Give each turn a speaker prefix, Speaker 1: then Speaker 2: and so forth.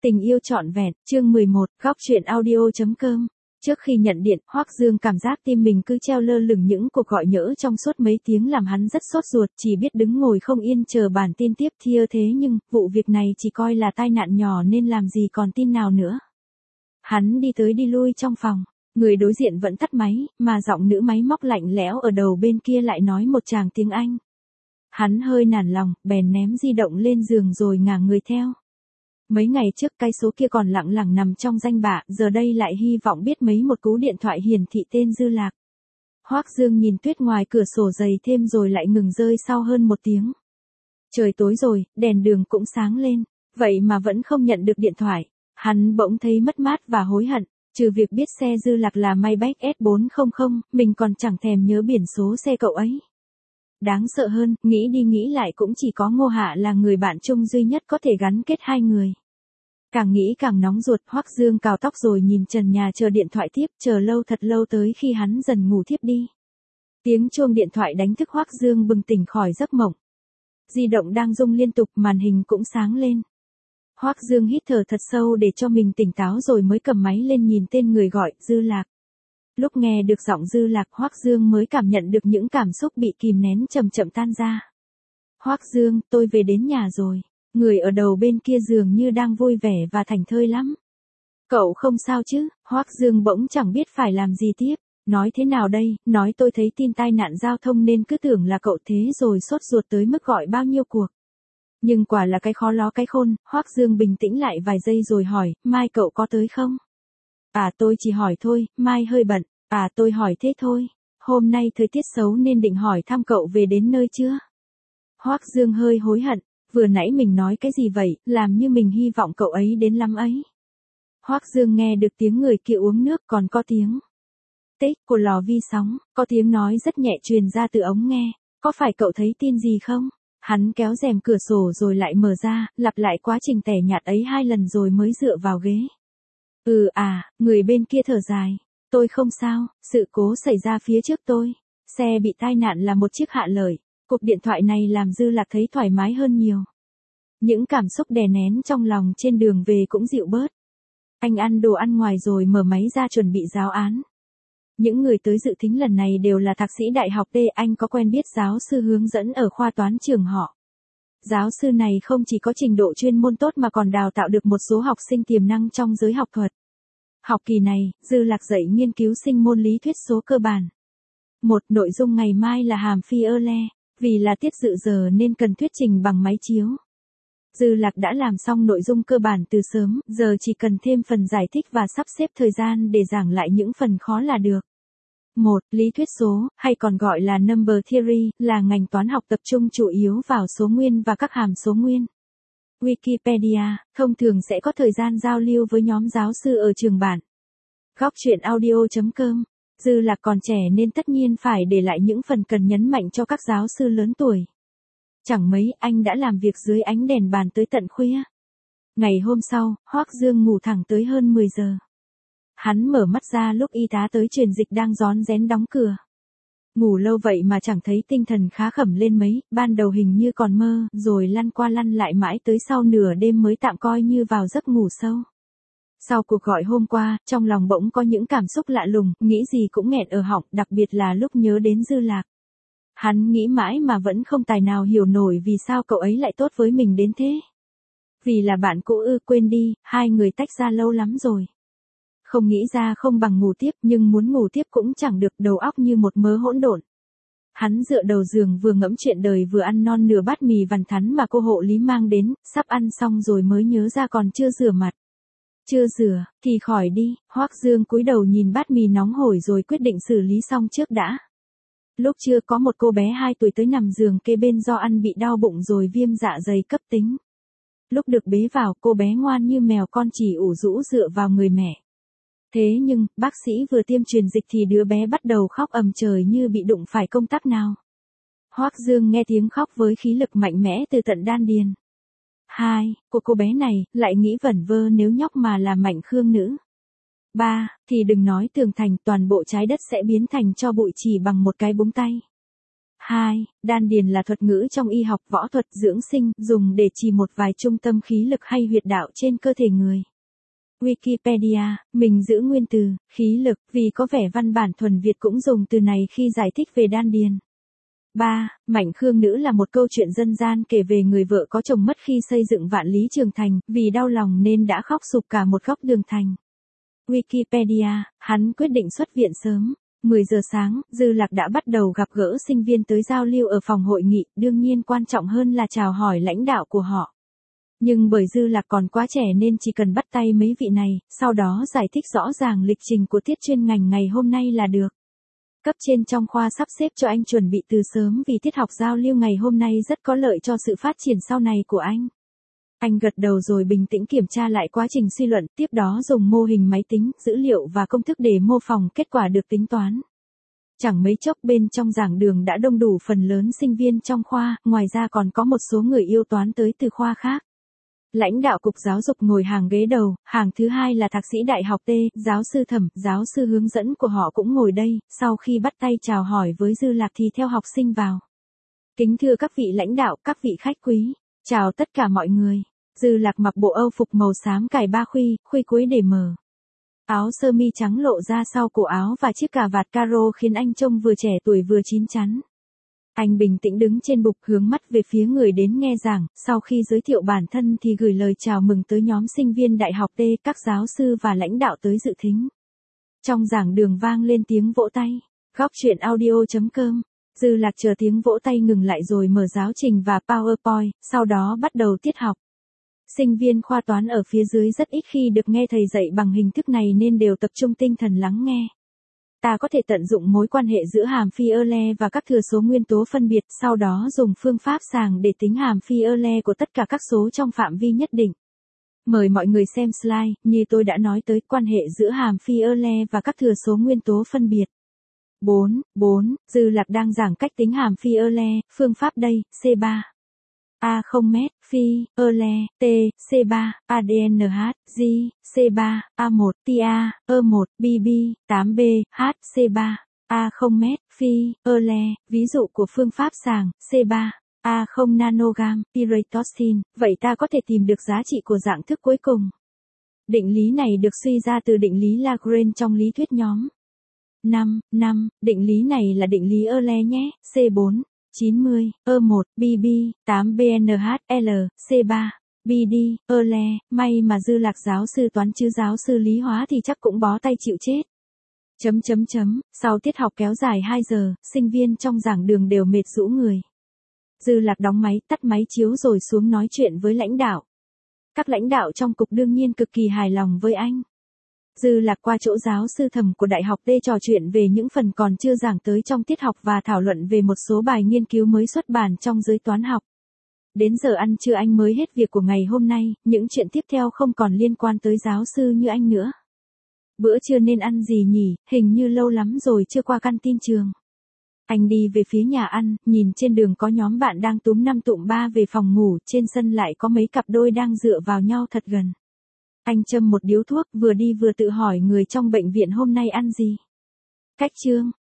Speaker 1: Tình yêu trọn vẹn, chương 11, góc truyện audio.com. Trước khi nhận điện, Hoắc Dương cảm giác tim mình cứ treo lơ lửng những cuộc gọi nhỡ trong suốt mấy tiếng làm hắn rất sốt ruột, chỉ biết đứng ngồi không yên chờ bản tin tiếp theo thế nhưng, vụ việc này chỉ coi là tai nạn nhỏ nên làm gì còn tin nào nữa. Hắn đi tới đi lui trong phòng, người đối diện vẫn tắt máy, mà giọng nữ máy móc lạnh lẽo ở đầu bên kia lại nói một tràng tiếng Anh. Hắn hơi nản lòng, bèn ném di động lên giường rồi ngả người theo. Mấy ngày trước cái số kia còn lặng lặng nằm trong danh bạ, giờ đây lại hy vọng biết mấy một cú điện thoại hiển thị tên Dư Lạc. Hoắc Dương nhìn tuyết ngoài cửa sổ dày thêm rồi lại ngừng rơi sau hơn một tiếng. Trời tối rồi, đèn đường cũng sáng lên, vậy mà vẫn không nhận được điện thoại. Hắn bỗng thấy mất mát và hối hận, trừ việc biết xe Dư Lạc là Maybach S400, mình còn chẳng thèm nhớ biển số xe cậu ấy. Đáng sợ hơn, nghĩ đi nghĩ lại cũng chỉ có Ngô Hạ là người bạn chung duy nhất có thể gắn kết hai người. Càng nghĩ càng nóng ruột, Hoắc Dương cào tóc rồi nhìn trần nhà chờ điện thoại tiếp, chờ lâu thật lâu tới khi hắn dần ngủ thiếp đi. Tiếng chuông điện thoại đánh thức Hoắc Dương bừng tỉnh khỏi giấc mộng. Di động đang rung liên tục, màn hình cũng sáng lên. Hoắc Dương hít thở thật sâu để cho mình tỉnh táo rồi mới cầm máy lên nhìn tên người gọi, Dư Lạc. Lúc nghe được giọng Dư Lạc, Hoắc Dương mới cảm nhận được những cảm xúc bị kìm nén chậm chậm tan ra. Hoắc Dương, tôi về đến nhà rồi. Người ở đầu bên kia dường như đang vui vẻ và thảnh thơi lắm. Cậu không sao chứ? Hoắc Dương bỗng chẳng biết phải làm gì tiếp. Nói thế nào đây, nói tôi thấy tin tai nạn giao thông nên cứ tưởng là cậu thế rồi sốt ruột tới mức gọi bao nhiêu cuộc. Nhưng quả là cái khó ló cái khôn, Hoắc Dương bình tĩnh lại vài giây rồi hỏi, mai cậu có tới không? À tôi chỉ hỏi thôi, mai hơi bận, à tôi hỏi thế thôi. Hôm nay thời tiết xấu nên định hỏi thăm cậu về đến nơi chưa? Hoắc Dương hơi hối hận. Vừa nãy mình nói cái gì vậy, làm như mình hy vọng cậu ấy đến lắm ấy. Hoắc Dương nghe được tiếng người kia uống nước, còn có tiếng tích của lò vi sóng, có tiếng nói rất nhẹ truyền ra từ ống nghe. Có phải cậu thấy tin gì không? Hắn kéo rèm cửa sổ rồi lại mở ra, lặp lại quá trình tẻ nhạt ấy 2 lần rồi mới dựa vào ghế. Người bên kia thở dài. Tôi không sao, sự cố xảy ra phía trước tôi. Xe bị tai nạn là một chiếc hạ lợi. Cuộc điện thoại này làm Dư Lạc thấy thoải mái hơn nhiều. Những cảm xúc đè nén trong lòng trên đường về cũng dịu bớt. Anh ăn đồ ăn ngoài rồi mở máy ra chuẩn bị giáo án. Những người tới dự thính lần này đều là thạc sĩ đại học D. Anh có quen biết giáo sư hướng dẫn ở khoa toán trường họ. Giáo sư này không chỉ có trình độ chuyên môn tốt mà còn đào tạo được một số học sinh tiềm năng trong giới học thuật. Học kỳ này, Dư Lạc dạy nghiên cứu sinh môn lý thuyết số cơ bản. Nội dung ngày mai là hàm phi le. Vì là tiết dự giờ nên cần thuyết trình bằng máy chiếu. Dư Lạc đã làm xong nội dung cơ bản từ sớm, giờ chỉ cần thêm phần giải thích và sắp xếp thời gian để giảng lại những phần khó là được. Lý thuyết số, hay còn gọi là number theory, là ngành toán học tập trung chủ yếu vào số nguyên và các hàm số nguyên. Wikipedia, thông thường sẽ có thời gian giao lưu với nhóm giáo sư ở trường bản. Góc truyện audio.com. Dư Lạc còn trẻ nên tất nhiên phải để lại những phần cần nhấn mạnh cho các giáo sư lớn tuổi. Chẳng mấy anh đã làm việc dưới ánh đèn bàn tới tận khuya. Ngày hôm sau, Hoắc Dương ngủ thẳng tới hơn 10 giờ. Hắn mở mắt ra lúc y tá tới truyền dịch đang rón rén đóng cửa. Ngủ lâu vậy mà chẳng thấy tinh thần khá khẩm lên mấy, ban đầu hình như còn mơ, rồi lăn qua lăn lại mãi tới sau nửa đêm mới tạm coi như vào giấc ngủ sâu. Sau cuộc gọi hôm qua, trong lòng bỗng có những cảm xúc lạ lùng, nghĩ gì cũng nghẹn ở họng, đặc biệt là lúc nhớ đến Dư Lạc. Hắn nghĩ mãi mà vẫn không tài nào hiểu nổi vì sao cậu ấy lại tốt với mình đến thế. Vì là bạn cũ quên đi, hai người tách ra lâu lắm rồi. Không nghĩ ra không bằng ngủ tiếp, nhưng muốn ngủ tiếp cũng chẳng được, đầu óc như một mớ hỗn độn. Hắn dựa đầu giường vừa ngẫm chuyện đời vừa ăn non nửa bát mì vằn thắn mà cô hộ lý mang đến, sắp ăn xong rồi mới nhớ ra còn chưa rửa mặt. Chưa rửa, thì khỏi đi. Hoắc Dương cúi đầu nhìn bát mì nóng hổi rồi quyết định xử lý xong trước đã. Lúc trưa có một cô bé 2 tuổi tới nằm giường kê bên do ăn bị đau bụng rồi viêm dạ dày cấp tính. Lúc được bế vào, cô bé ngoan như mèo con chỉ ủ rũ dựa vào người mẹ. Thế nhưng, bác sĩ vừa tiêm truyền dịch thì đứa bé bắt đầu khóc ầm trời như bị đụng phải công tắc nào. Hoắc Dương nghe tiếng khóc với khí lực mạnh mẽ từ tận đan điền. Của cô bé này, lại nghĩ vẩn vơ nếu nhóc mà là Mạnh Khương nữ. Thì đừng nói tường thành, toàn bộ trái đất sẽ biến thành tro bụi chỉ bằng một cái búng tay. 2. Đan điền là thuật ngữ trong y học võ thuật dưỡng sinh, dùng để chỉ một vài trung tâm khí lực hay huyệt đạo trên cơ thể người. Wikipedia, mình giữ nguyên từ, khí lực, vì có vẻ văn bản thuần Việt cũng dùng từ này khi giải thích về đan điền. 3. Mảnh khương nữ là một câu chuyện dân gian kể về người vợ có chồng mất khi xây dựng Vạn Lý Trường Thành, vì đau lòng nên đã khóc sụp cả một góc đường thành. Wikipedia, hắn quyết định xuất viện sớm. 10 giờ sáng, Dư Lạc đã bắt đầu gặp gỡ sinh viên tới giao lưu ở phòng hội nghị, đương nhiên quan trọng hơn là chào hỏi lãnh đạo của họ. Nhưng bởi Dư Lạc còn quá trẻ nên chỉ cần bắt tay mấy vị này, sau đó giải thích rõ ràng lịch trình của tiết chuyên ngành ngày hôm nay là được. Cấp trên trong khoa sắp xếp cho anh chuẩn bị từ sớm vì tiết học giao lưu ngày hôm nay rất có lợi cho sự phát triển sau này của anh. Anh gật đầu rồi bình tĩnh kiểm tra lại quá trình suy luận, tiếp đó dùng mô hình máy tính, dữ liệu và công thức để mô phỏng kết quả được tính toán. Chẳng mấy chốc bên trong giảng đường đã đông đủ phần lớn sinh viên trong khoa, ngoài ra còn có một số người yêu toán tới từ khoa khác. Lãnh đạo cục giáo dục ngồi hàng ghế đầu, hàng thứ hai là thạc sĩ đại học T, giáo sư Thẩm, giáo sư hướng dẫn của họ cũng ngồi đây, sau khi bắt tay chào hỏi với Dư Lạc thì theo học sinh vào. Kính thưa các vị lãnh đạo, các vị khách quý, chào tất cả mọi người. Dư Lạc mặc bộ âu phục màu xám cài 3 khuy cuối để mở. Áo sơ mi trắng lộ ra sau cổ áo và chiếc cà vạt caro khiến anh trông vừa trẻ tuổi vừa chín chắn. Anh bình tĩnh đứng trên bục hướng mắt về phía người đến nghe giảng, sau khi giới thiệu bản thân thì gửi lời chào mừng tới nhóm sinh viên đại học T, các giáo sư và lãnh đạo tới dự thính. Trong giảng đường vang lên tiếng vỗ tay. Góc truyện audio.com. Dư Lạc chờ tiếng vỗ tay ngừng lại rồi mở giáo trình và PowerPoint, sau đó bắt đầu tiết học. Sinh viên khoa toán ở phía dưới rất ít khi được nghe thầy dạy bằng hình thức này nên đều tập trung tinh thần lắng nghe. Ta có thể tận dụng mối quan hệ giữa hàm phi Euler và các thừa số nguyên tố phân biệt, sau đó dùng phương pháp sàng để tính hàm phi Euler của tất cả các số trong phạm vi nhất định. Mời mọi người xem slide, như tôi đã nói tới quan hệ giữa hàm phi Euler và các thừa số nguyên tố phân biệt. 4. Dư Lạc đang giảng cách tính hàm phi Euler, phương pháp đây, C3. A0 mét, phi, Euler, T, C3, ADNH, G, C3, A1, TA, E1, BB, 8B, H, C3, A0 mét, phi, Euler, ví dụ của phương pháp sàng, C3, A0 nanogam, pyridoxine, vậy ta có thể tìm được giá trị của dạng thức cuối cùng. Định lý này được suy ra từ định lý Lagrange trong lý thuyết nhóm. 5. Định lý này là định lý Euler nhé, C4. 90, E1, BB, 8 BNHL, C3, BD, Euler, may mà Dư Lạc giáo sư toán chứ giáo sư lý hóa thì chắc cũng bó tay chịu chết. Sau tiết học kéo dài 2 giờ, sinh viên trong giảng đường đều mệt rũ người. Dư Lạc đóng máy, tắt máy chiếu rồi xuống nói chuyện với lãnh đạo. Các lãnh đạo trong cục đương nhiên cực kỳ hài lòng với anh. Dư Lạc qua chỗ giáo sư Thẩm của Đại học T trò chuyện về những phần còn chưa giảng tới trong tiết học và thảo luận về một số bài nghiên cứu mới xuất bản trong giới toán học. Đến giờ ăn trưa anh mới hết việc của ngày hôm nay, những chuyện tiếp theo không còn liên quan tới giáo sư như anh nữa. Bữa trưa nên ăn gì nhỉ, hình như lâu lắm rồi chưa qua canteen trường. Anh đi về phía nhà ăn, nhìn trên đường có nhóm bạn đang túm 5 tụm 3 về phòng ngủ, trên sân lại có mấy cặp đôi đang dựa vào nhau thật gần. Anh châm một điếu thuốc, vừa đi vừa tự hỏi người trong bệnh viện hôm nay ăn gì. Cách chương.